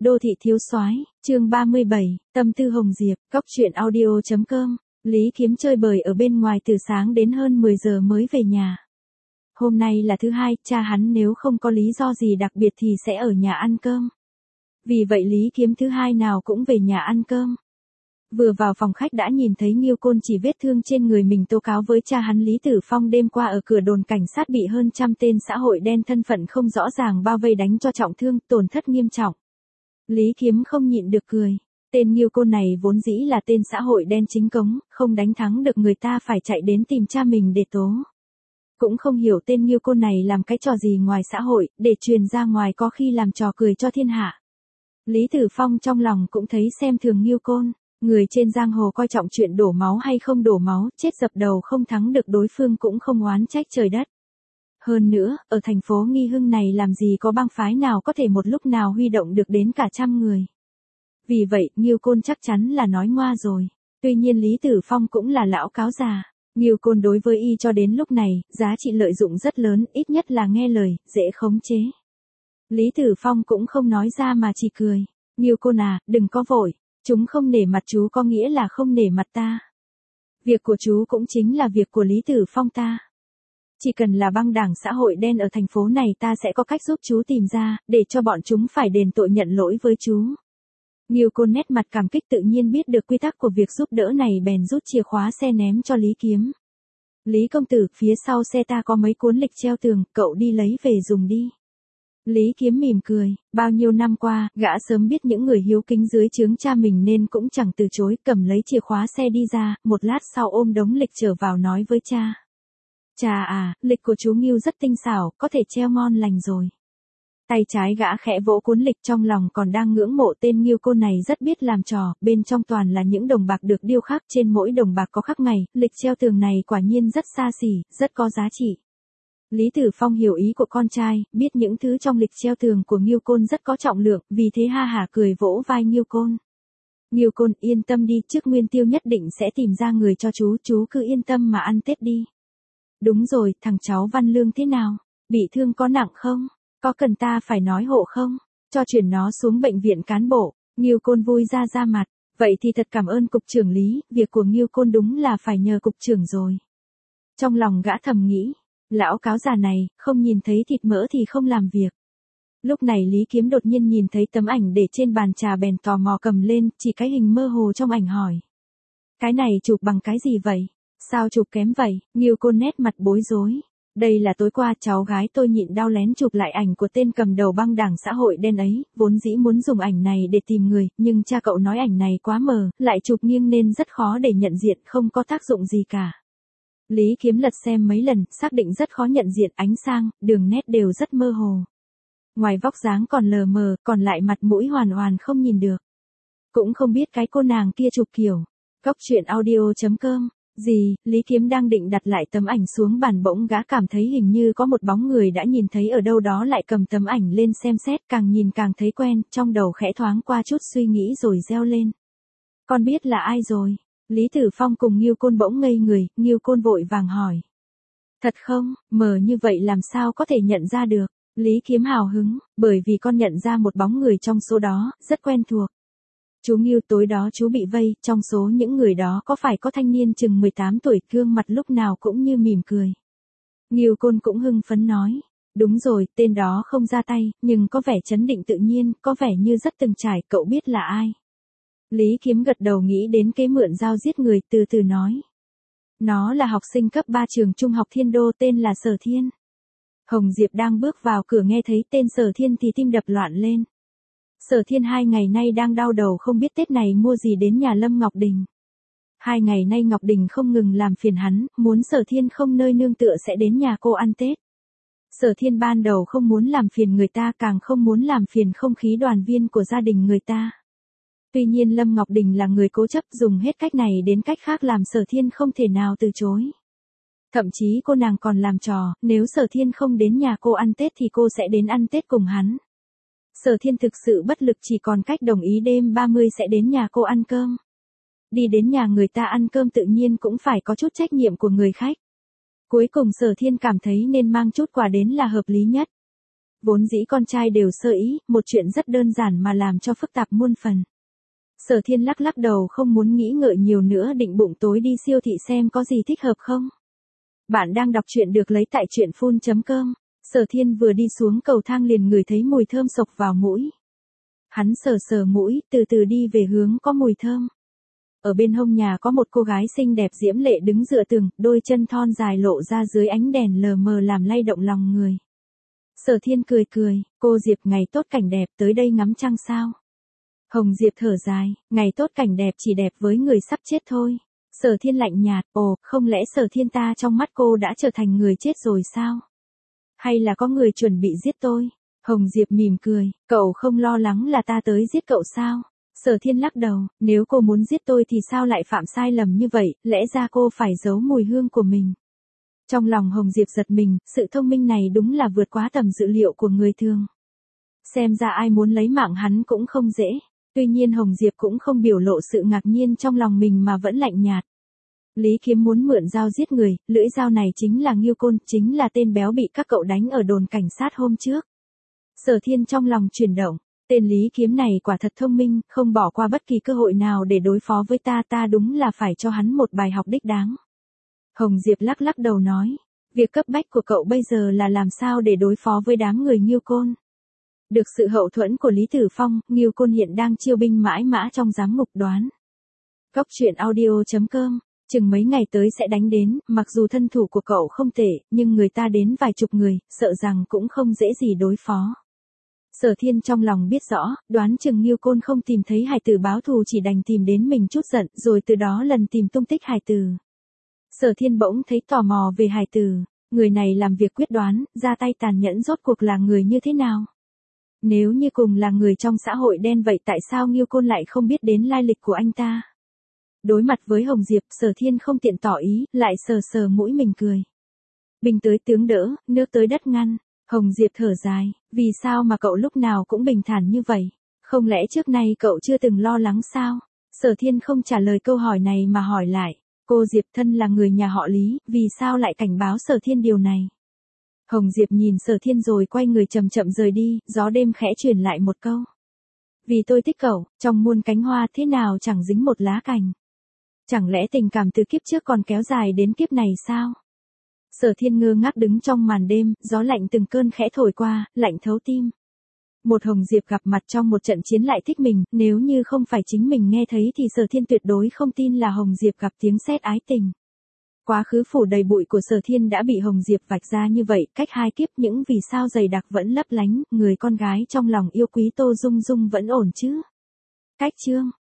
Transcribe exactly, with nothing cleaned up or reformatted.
Đô thị thiếu soái, chương ba mươi bảy, tâm tư Hồng Diệp, góc truyện audio chấm com. Lý Kiếm chơi bời ở bên ngoài từ sáng đến hơn mười giờ mới về nhà. Hôm nay là thứ hai, cha hắn nếu không có lý do gì đặc biệt thì sẽ ở nhà ăn cơm. Vì vậy Lý Kiếm thứ hai nào cũng về nhà ăn cơm. Vừa vào phòng khách đã nhìn thấy Nghiêu Côn chỉ vết thương trên người mình tố cáo với cha hắn Lý Tử Phong đêm qua ở cửa đồn cảnh sát bị hơn trăm tên xã hội đen thân phận không rõ ràng bao vây đánh cho trọng thương, tổn thất nghiêm trọng. Lý Kiếm không nhịn được cười. Tên Nghiêu Côn này vốn dĩ là tên xã hội đen chính cống, không đánh thắng được người ta phải chạy đến tìm cha mình để tố. Cũng không hiểu tên Nghiêu Côn này làm cái trò gì ngoài xã hội, để truyền ra ngoài có khi làm trò cười cho thiên hạ. Lý Tử Phong trong lòng cũng thấy xem thường Nghiêu Côn. Người trên giang hồ coi trọng chuyện đổ máu hay không đổ máu, chết dập đầu không thắng được đối phương cũng không oán trách trời đất. Hơn nữa, ở thành phố Nghi Hưng này làm gì có bang phái nào có thể một lúc nào huy động được đến cả trăm người. Vì vậy, Nghiêu Côn chắc chắn là nói ngoa rồi. Tuy nhiên Lý Tử Phong cũng là lão cáo già. Nghiêu Côn đối với y cho đến lúc này, giá trị lợi dụng rất lớn, ít nhất là nghe lời, dễ khống chế. Lý Tử Phong cũng không nói ra mà chỉ cười. Nghiêu Côn à, đừng có vội. Chúng không nể mặt chú có nghĩa là không nể mặt ta. Việc của chú cũng chính là việc của Lý Tử Phong ta. Chỉ cần là băng đảng xã hội đen ở thành phố này ta sẽ có cách giúp chú tìm ra, để cho bọn chúng phải đền tội nhận lỗi với chú. Nghiêu Côn nét mặt cảm kích tự nhiên biết được quy tắc của việc giúp đỡ này bèn rút chìa khóa xe ném cho Lý Kiếm. Lý công tử, phía sau xe ta có mấy cuốn lịch treo tường, cậu đi lấy về dùng đi. Lý Kiếm mỉm cười, bao nhiêu năm qua, gã sớm biết những người hiếu kính dưới trướng cha mình nên cũng chẳng từ chối, cầm lấy chìa khóa xe đi ra, một lát sau ôm đống lịch trở vào nói với cha. Cha à, lịch của chú Nghiêu rất tinh xảo, có thể treo ngon lành rồi. Tay trái gã khẽ vỗ cuốn lịch trong lòng còn đang ngưỡng mộ tên Nghiêu Côn này rất biết làm trò, bên trong toàn là những đồng bạc được điêu khắc, trên mỗi đồng bạc có khắc ngày, lịch treo tường này quả nhiên rất xa xỉ, rất có giá trị. Lý Tử Phong hiểu ý của con trai, biết những thứ trong lịch treo tường của Nghiêu Côn rất có trọng lượng, vì thế ha hả cười vỗ vai Nghiêu Côn. Nghiêu Côn, yên tâm đi, trước Nguyên Tiêu nhất định sẽ tìm ra người cho chú, chú cứ yên tâm mà ăn Tết đi. Đúng rồi, thằng cháu Văn Lương thế nào? Bị thương có nặng không? Có cần ta phải nói hộ không? Cho chuyển nó xuống bệnh viện cán bộ. Nghiêu Côn vui ra ra mặt. Vậy thì thật cảm ơn cục trưởng Lý, việc của Nghiêu Côn đúng là phải nhờ cục trưởng rồi. Trong lòng gã thầm nghĩ. Lão cáo già này, không nhìn thấy thịt mỡ thì không làm việc. Lúc này Lý Kiếm đột nhiên nhìn thấy tấm ảnh để trên bàn trà bèn tò mò cầm lên, chỉ cái hình mơ hồ trong ảnh hỏi. Cái này chụp bằng cái gì vậy? Sao chụp kém vậy? Nghiêu Côn nét mặt bối rối. Đây là tối qua cháu gái tôi nhịn đau lén chụp lại ảnh của tên cầm đầu băng đảng xã hội đen ấy, vốn dĩ muốn dùng ảnh này để tìm người, nhưng cha cậu nói ảnh này quá mờ, lại chụp nghiêng nên rất khó để nhận diện, không có tác dụng gì cả. Lý Kiếm lật xem mấy lần, xác định rất khó nhận diện, ánh sang, đường nét đều rất mơ hồ. Ngoài vóc dáng còn lờ mờ, còn lại mặt mũi hoàn hoàn không nhìn được. Cũng không biết cái cô nàng kia chụp kiểu. Góc truyện audio chấm com. Gì, Lý Kiếm đang định đặt lại tấm ảnh xuống bàn bỗng gã cảm thấy hình như có một bóng người đã nhìn thấy ở đâu đó lại cầm tấm ảnh lên xem xét, càng nhìn càng thấy quen, trong đầu khẽ thoáng qua chút suy nghĩ rồi reo lên. Con biết là ai rồi? Lý Tử Phong cùng Nghiêu Côn bỗng ngây người, Nghiêu Côn vội vàng hỏi. Thật không, mờ như vậy làm sao có thể nhận ra được? Lý Kiếm hào hứng, bởi vì con nhận ra một bóng người trong số đó, rất quen thuộc. Chú Nghiêu, tối đó chú bị vây, trong số những người đó có phải có thanh niên chừng mười tám tuổi, gương mặt lúc nào cũng như mỉm cười. Nghiêu Côn cũng hưng phấn nói. Đúng rồi, tên đó không ra tay, nhưng có vẻ trấn định tự nhiên, có vẻ như rất từng trải, cậu biết là ai? Lý Kiếm gật đầu nghĩ đến kế mượn dao giết người, từ từ nói. Nó là học sinh cấp ba trường trung học Thiên Đô, tên là Sở Thiên. Hồng Diệp đang bước vào cửa nghe thấy tên Sở Thiên thì tim đập loạn lên. Sở Thiên hai ngày nay đang đau đầu không biết Tết này mua gì đến nhà Lâm Ngọc Đình. Hai ngày nay Ngọc Đình không ngừng làm phiền hắn, muốn Sở Thiên không nơi nương tựa sẽ đến nhà cô ăn Tết. Sở Thiên ban đầu không muốn làm phiền người ta, càng không muốn làm phiền không khí đoàn viên của gia đình người ta. Tuy nhiên Lâm Ngọc Đình là người cố chấp, dùng hết cách này đến cách khác làm Sở Thiên không thể nào từ chối. Thậm chí cô nàng còn làm trò, nếu Sở Thiên không đến nhà cô ăn Tết thì cô sẽ đến ăn Tết cùng hắn. Sở Thiên thực sự bất lực, chỉ còn cách đồng ý đêm ba mươi sẽ đến nhà cô ăn cơm. Đi đến nhà người ta ăn cơm tự nhiên cũng phải có chút trách nhiệm của người khách. Cuối cùng Sở Thiên cảm thấy nên mang chút quà đến là hợp lý nhất. Vốn dĩ con trai đều sơ ý, một chuyện rất đơn giản mà làm cho phức tạp muôn phần. Sở Thiên lắc lắc đầu không muốn nghĩ ngợi nhiều nữa, định bụng tối đi siêu thị xem có gì thích hợp không. Bạn đang đọc truyện được lấy tại truyện phun chấm com. Sở Thiên vừa đi xuống cầu thang liền ngửi thấy mùi thơm xộc vào mũi. Hắn sờ sờ mũi, từ từ đi về hướng có mùi thơm. Ở bên hông nhà có một cô gái xinh đẹp diễm lệ đứng dựa tường, đôi chân thon dài lộ ra dưới ánh đèn lờ mờ làm lay động lòng người. Sở Thiên cười cười, cô Diệp ngày tốt cảnh đẹp, tới đây ngắm trăng sao? Hồng Diệp thở dài, ngày tốt cảnh đẹp chỉ đẹp với người sắp chết thôi. Sở Thiên lạnh nhạt, ồ, không lẽ Sở Thiên ta trong mắt cô đã trở thành người chết rồi sao? Hay là có người chuẩn bị giết tôi? Hồng Diệp mỉm cười, cậu không lo lắng là ta tới giết cậu sao? Sở Thiên lắc đầu, nếu cô muốn giết tôi thì sao lại phạm sai lầm như vậy, lẽ ra cô phải giấu mùi hương của mình. Trong lòng Hồng Diệp giật mình, sự thông minh này đúng là vượt quá tầm dự liệu của người thường. Xem ra ai muốn lấy mạng hắn cũng không dễ. Tuy nhiên Hồng Diệp cũng không biểu lộ sự ngạc nhiên trong lòng mình mà vẫn lạnh nhạt. Lý Kiếm muốn mượn dao giết người, lưỡi dao này chính là Ngưu Côn, chính là tên béo bị các cậu đánh ở đồn cảnh sát hôm trước. Sở Thiên trong lòng chuyển động, tên Lý Kiếm này quả thật thông minh, không bỏ qua bất kỳ cơ hội nào để đối phó với ta, ta đúng là phải cho hắn một bài học đích đáng. Hồng Diệp lắc lắc đầu nói, việc cấp bách của cậu bây giờ là làm sao để đối phó với đám người Ngưu Côn. Được sự hậu thuẫn của Lý Tử Phong, Ngưu Côn hiện đang chiêu binh mãi mã trong giám ngục đoán. Góc truyện audio chấm com, chừng mấy ngày tới sẽ đánh đến, mặc dù thân thủ của cậu không tệ, nhưng người ta đến vài chục người, sợ rằng cũng không dễ gì đối phó. Sở Thiên trong lòng biết rõ, đoán chừng Ngưu Côn không tìm thấy hài tử báo thù chỉ đành tìm đến mình chút giận, rồi từ đó lần tìm tung tích hài tử. Sở Thiên bỗng thấy tò mò về hài tử, người này làm việc quyết đoán, ra tay tàn nhẫn rốt cuộc là người như thế nào? Nếu như cùng là người trong xã hội đen vậy tại sao Ngưu Côn lại không biết đến lai lịch của anh ta? Đối mặt với Hồng Diệp, Sở Thiên không tiện tỏ ý, lại sờ sờ mũi mình cười. Binh tới tướng đỡ, nước tới đất ngăn. Hồng Diệp thở dài, vì sao mà cậu lúc nào cũng bình thản như vậy? Không lẽ trước nay cậu chưa từng lo lắng sao? Sở Thiên không trả lời câu hỏi này mà hỏi lại, cô Diệp thân là người nhà họ Lý, vì sao lại cảnh báo Sở Thiên điều này? Hồng Diệp nhìn Sở Thiên rồi quay người chậm chậm rời đi, gió đêm khẽ truyền lại một câu. Vì tôi thích cậu, trong muôn cánh hoa thế nào chẳng dính một lá cành. Chẳng lẽ tình cảm từ kiếp trước còn kéo dài đến kiếp này sao? Sở Thiên ngơ ngác đứng trong màn đêm, gió lạnh từng cơn khẽ thổi qua, lạnh thấu tim. Một Hồng Diệp gặp mặt trong một trận chiến lại thích mình, nếu như không phải chính mình nghe thấy thì Sở Thiên tuyệt đối không tin là Hồng Diệp gặp tiếng sét ái tình. Quá khứ phủ đầy bụi của Sở Thiên đã bị Hồng Diệp vạch ra như vậy, cách hai kiếp những vì sao dày đặc vẫn lấp lánh, người con gái trong lòng yêu quý Tô Dung Dung vẫn ổn chứ. Cách chương